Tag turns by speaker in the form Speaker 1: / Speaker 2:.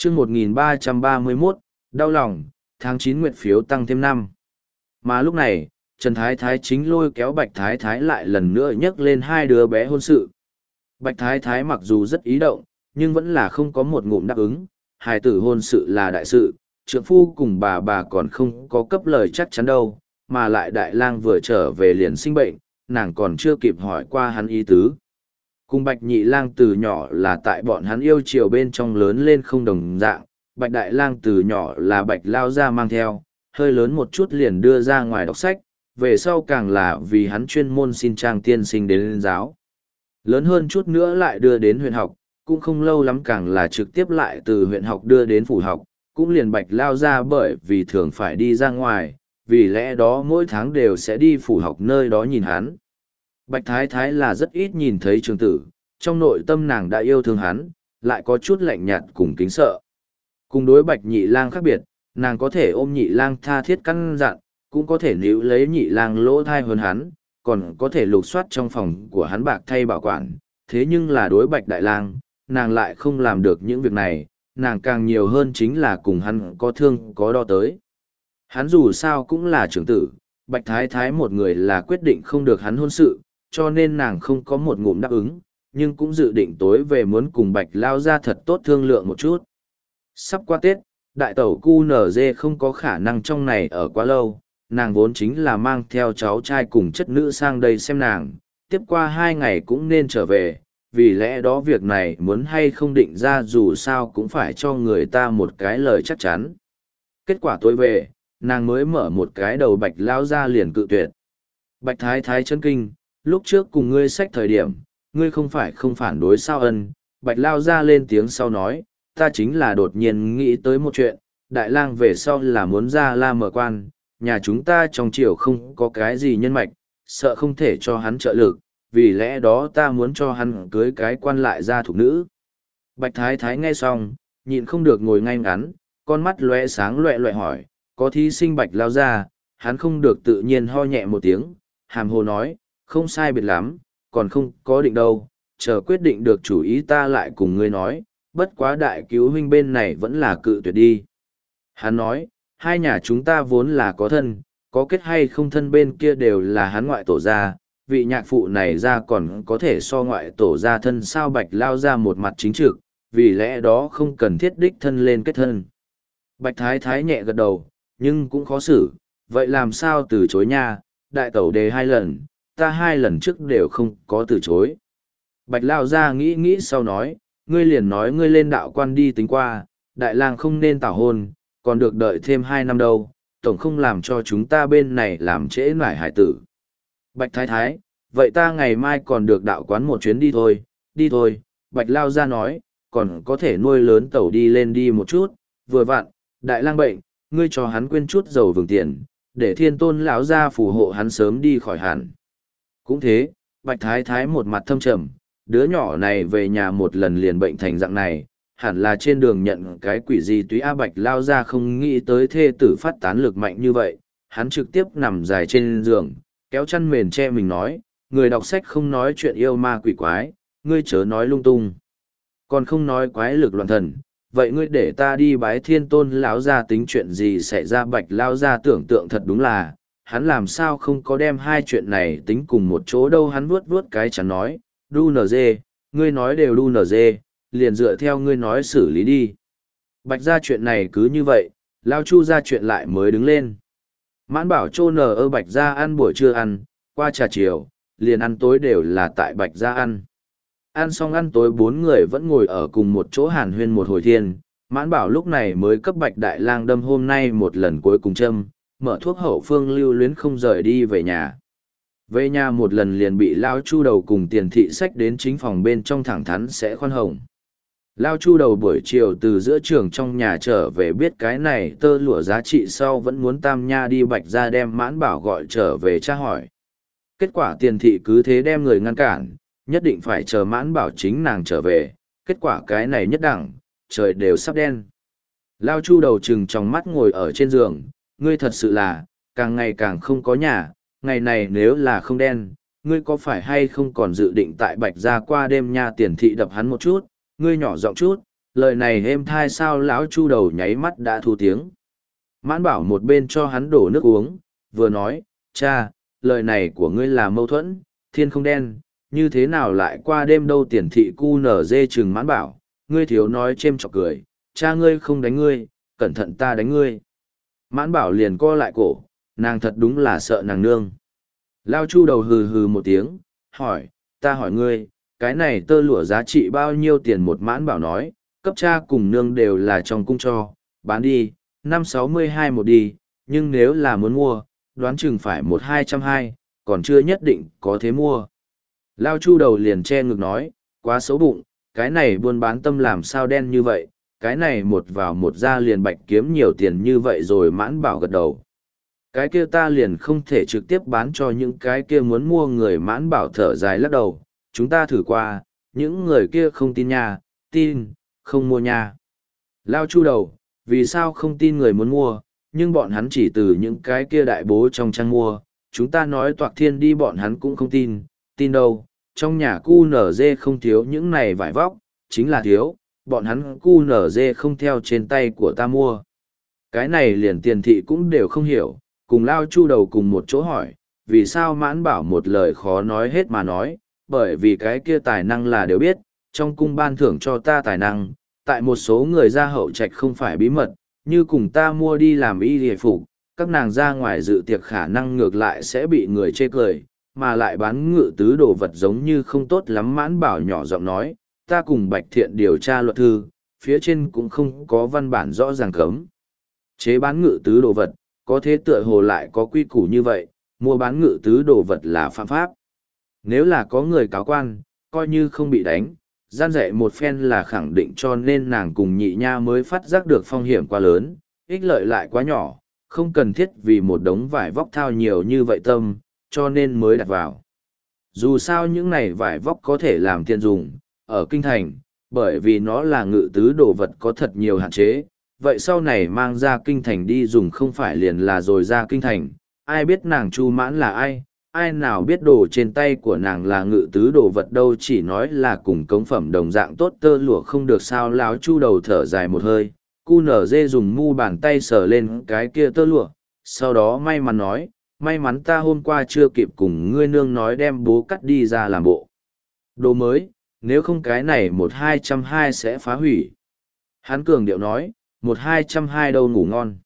Speaker 1: chương 1331, đau lòng, tháng 9 nguyệt phiếu tăng thêm 5. Mà lúc này, Trần Thái Thái chính lôi kéo Bạch Thái Thái lại lần nữa nhắc lên hai đứa bé hôn sự. Bạch Thái Thái mặc dù rất ý động, nhưng vẫn là không có một ngụm đáp ứng, hài tử hôn sự là đại sự, trượng phu cùng bà còn không có cấp lời chắc chắn đâu, mà lại đại lang vừa trở về liền sinh bệnh, nàng còn chưa kịp hỏi qua hắn ý tứ. Cùng Bạch Nhị Lang từ nhỏ là tại bọn hắn yêu chiều bên trong lớn lên không đồng dạng, Bạch Đại Lang từ nhỏ là Bạch Lao Gia mang theo, hơi lớn một chút liền đưa ra ngoài đọc sách, về sau càng là vì hắn chuyên môn xin trang tiên sinh đến lên giáo. Lớn hơn chút nữa lại đưa đến huyện học, cũng không lâu lắm càng là trực tiếp lại từ huyện học đưa đến phủ học, cũng liền Bạch Lao Gia bởi vì thường phải đi ra ngoài, vì lẽ đó mỗi tháng đều sẽ đi phủ học nơi đó nhìn hắn. Bạch Thái Thái là rất ít nhìn thấy trường tử, trong nội tâm nàng đã yêu thương hắn, lại có chút lạnh nhạt cùng kính sợ. Cùng đối Bạch Nhị Lang khác biệt, nàng có thể ôm Nhị Lang tha thiết căn dặn, cũng có thể níu lấy Nhị Lang lỗ thai hơn hắn, còn có thể lục soát trong phòng của hắn bạc thay bảo quản. Thế nhưng là đối Bạch Đại Lang, nàng lại không làm được những việc này, nàng càng nhiều hơn chính là cùng hắn có thương có đo tới. Hắn dù sao cũng là trưởng tử, Bạch Thái Thái một người là quyết định không được hắn hôn sự, cho nên nàng không có một ngụm đáp ứng, nhưng cũng dự định tối về muốn cùng Bạch Lao Gia thật tốt thương lượng một chút. Sắp qua Tết, đại tẩu QNZ không có khả năng trong này ở quá lâu, nàng vốn chính là mang theo cháu trai cùng chất nữ sang đây xem nàng, tiếp qua 2 ngày cũng nên trở về, vì lẽ đó việc này muốn hay không định ra dù sao cũng phải cho người ta một cái lời chắc chắn. Kết quả tối về, nàng mới mở một cái đầu Bạch Lao Gia liền cự tuyệt. Bạch Thái Thái chân kinh, lúc trước cùng ngươi xách thời điểm, ngươi không phải không phản đối sao ân, Bạch Lao Gia lên tiếng sau nói, ta chính là đột nhiên nghĩ tới một chuyện, Đại Lang về sau là muốn ra La Mở quan, nhà chúng ta trong triều không có cái gì nhân mạch, sợ không thể cho hắn trợ lực, vì lẽ đó ta muốn cho hắn cưới cái quan lại gia thục nữ. Bạch Thái Thái nghe xong, nhịn không được ngồi ngay ngắn, con mắt lóe sáng loẹ loẹ hỏi, có thí sinh Bạch Lao Gia, hắn không được tự nhiên ho nhẹ một tiếng, hàm hồ nói, không sai biệt lắm, còn không có định đâu, chờ quyết định được chủ ý ta lại cùng ngươi nói, bất quá đại cứu huynh bên này vẫn là cự tuyệt đi. Hắn nói, hai nhà chúng ta vốn là có thân, có kết hay không thân bên kia đều là hắn ngoại tổ gia, vị nhạc phụ này ra còn có thể so ngoại tổ gia thân sao Bạch Lao Ra một mặt chính trực, vì lẽ đó không cần thiết đích thân lên kết thân. Bạch Thái Thái nhẹ gật đầu, nhưng cũng khó xử, vậy làm sao từ chối nha, đại tẩu đề 2 lần, ta 2 lần trước đều không có từ chối. Bạch Lao Ra nghĩ nghĩ sau nói, ngươi liền nói ngươi lên đạo quan đi tính qua, đại lang không nên tảo hôn, còn được đợi thêm 2 năm đâu, tổng không làm cho chúng ta bên này làm trễ nải hải tử. Bạch Thái Thái, vậy ta ngày mai còn được đạo quán một chuyến đi thôi, Bạch Lao Ra nói, còn có thể nuôi lớn tẩu đi lên đi một chút, vừa vặn, đại lang bệnh, ngươi cho hắn quên chút dầu vừng tiền, để thiên tôn lão ra phù hộ hắn sớm đi khỏi hẳn. Cũng thế, Bạch Thái Thái một mặt thâm trầm, đứa nhỏ này về nhà một lần liền bệnh thành dạng này, hẳn là trên đường nhận cái quỷ gì túy A Bạch Lao Ra không nghĩ tới thê tử phát tán lực mạnh như vậy, hắn trực tiếp nằm dài trên giường, kéo chăn mền che mình nói, người đọc sách không nói chuyện yêu ma quỷ quái, ngươi chớ nói lung tung. Còn không nói quái lực loạn thần, vậy ngươi để ta đi bái thiên tôn lão ra tính chuyện gì xảy ra Bạch Lao Ra tưởng tượng thật đúng là, hắn làm sao không có đem hai chuyện này tính cùng một chỗ đâu hắn vuốt vuốt cái chắn nói, đu nở dê, ngươi nói đều đu nở dê, liền dựa theo ngươi nói xử lý đi. Bạch ra chuyện này cứ như vậy, Lao Chu ra chuyện lại mới đứng lên. Mãn bảo chô nở ơ Bạch ra ăn buổi trưa ăn, qua trà chiều, liền ăn tối đều là tại Bạch ra ăn. Ăn xong ăn tối 4 người vẫn ngồi ở cùng một chỗ hàn huyên một hồi thiên, mãn bảo lúc này mới cấp Bạch Đại Lang đâm hôm nay một lần cuối cùng châm, mở thuốc hậu phương lưu luyến không rời đi về nhà. Về nhà một lần liền bị Lao Chu đầu cùng tiền thị sách đến chính phòng bên trong thẳng thắn sẽ khoan hồng. Lao Chu đầu buổi chiều từ giữa trường trong nhà trở về biết cái này tơ lụa giá trị sau vẫn muốn tam nha đi Bạch ra đem mãn bảo gọi trở về tra hỏi. Kết quả tiền thị cứ thế đem người ngăn cản, nhất định phải chờ mãn bảo chính nàng trở về, kết quả cái này nhất đẳng, trời đều sắp đen. Lao Chu đầu trừng trong mắt ngồi ở trên giường, ngươi thật sự là, càng ngày càng không có nhà, ngày này nếu là không đen, ngươi có phải hay không còn dự định tại Bạch gia qua đêm nha tiền thị đập hắn một chút, ngươi nhỏ giọng chút, lời này êm thai sao lão chu đầu nháy mắt đã thu tiếng. Mãn Bảo một bên cho hắn đổ nước uống, vừa nói, cha, lời này của ngươi là mâu thuẫn, thiên không đen, như thế nào lại qua đêm đâu. Tiền thị cu nở dê chừng Mãn Bảo, ngươi thiếu nói chêm chọc cười, cha ngươi không đánh ngươi, cẩn thận ta đánh ngươi. Mãn Bảo liền co lại cổ, nàng thật đúng là sợ nàng nương. Lao chu đầu hừ hừ một tiếng, hỏi, ta hỏi ngươi, cái này tơ lụa giá trị bao nhiêu tiền? Một Mãn Bảo nói, cấp cha cùng nương đều là trong cung cho, bán đi, 562 một đi, nhưng nếu là muốn mua, đoán chừng phải 1-220, còn chưa nhất định có thế mua. Lao chu đầu liền che ngực nói, quá xấu bụng, cái này buôn bán tâm làm sao đen như vậy, cái này một vào một ra liền bạch kiếm nhiều tiền như vậy rồi. Mãn Bảo gật đầu. Cái kia ta liền không thể trực tiếp bán cho những cái kia muốn mua người. Mãn Bảo thở dài lắc đầu, chúng ta thử qua, những người kia không tin nha, tin, không mua nha. Lao chu đầu, vì sao không tin người muốn mua, nhưng bọn hắn chỉ từ những cái kia đại bố trong trang mua, chúng ta nói toạc thiên đi bọn hắn cũng không tin, tin đâu, trong nhà cu nở dê không thiếu những này vải vóc, chính là thiếu, bọn hắn cu nở dê không theo trên tay của ta mua. Cái này liền Tiền thị cũng đều không hiểu, cùng Lao chu đầu cùng một chỗ hỏi, vì sao Mãn Bảo một lời khó nói hết mà nói, bởi vì cái kia tài năng là đều biết, trong cung ban thưởng cho ta tài năng, tại một số người gia hậu trạch không phải bí mật, như cùng ta mua đi làm y hề phục, các nàng ra ngoài dự tiệc khả năng ngược lại sẽ bị người chê cười, mà lại bán ngự tứ đồ vật giống như không tốt lắm. Mãn Bảo nhỏ giọng nói, ta cùng Bạch Thiện điều tra luật thư, phía trên cũng không có văn bản rõ ràng cấm chế bán ngự tứ đồ vật, có thế tựa hồ lại có quy củ như vậy, mua bán ngự tứ đồ vật là phạm pháp. Nếu là có người cáo quan, coi như không bị đánh, gian dạy một phen là khẳng định, cho nên nàng cùng nhị nha mới phát giác được phong hiểm quá lớn, ích lợi lại quá nhỏ, không cần thiết vì một đống vải vóc thao nhiều như vậy tâm, cho nên mới đặt vào. Dù sao những này vải vóc có thể làm tiền dùng, ở kinh thành, bởi vì nó là ngự tứ đồ vật có thật nhiều hạn chế, vậy sau này mang ra kinh thành đi dùng không phải liền là rồi ra kinh thành, ai biết nàng Chu Mãn là ai, ai nào biết đồ trên tay của nàng là ngự tứ đồ vật đâu, chỉ nói là cùng cống phẩm đồng dạng tốt tơ lụa không được sao. Láo chu đầu thở dài một hơi, cu nở dê dùng mu bàn tay sờ lên cái kia tơ lụa, sau đó may mắn nói, may mắn ta hôm qua chưa kịp cùng ngươi nương nói đem bố cắt đi ra làm bộ đồ mới, nếu không cái này 1-220 sẽ phá hủy. Hắn cường điệu nói, 1-220 đâu ngủ ngon.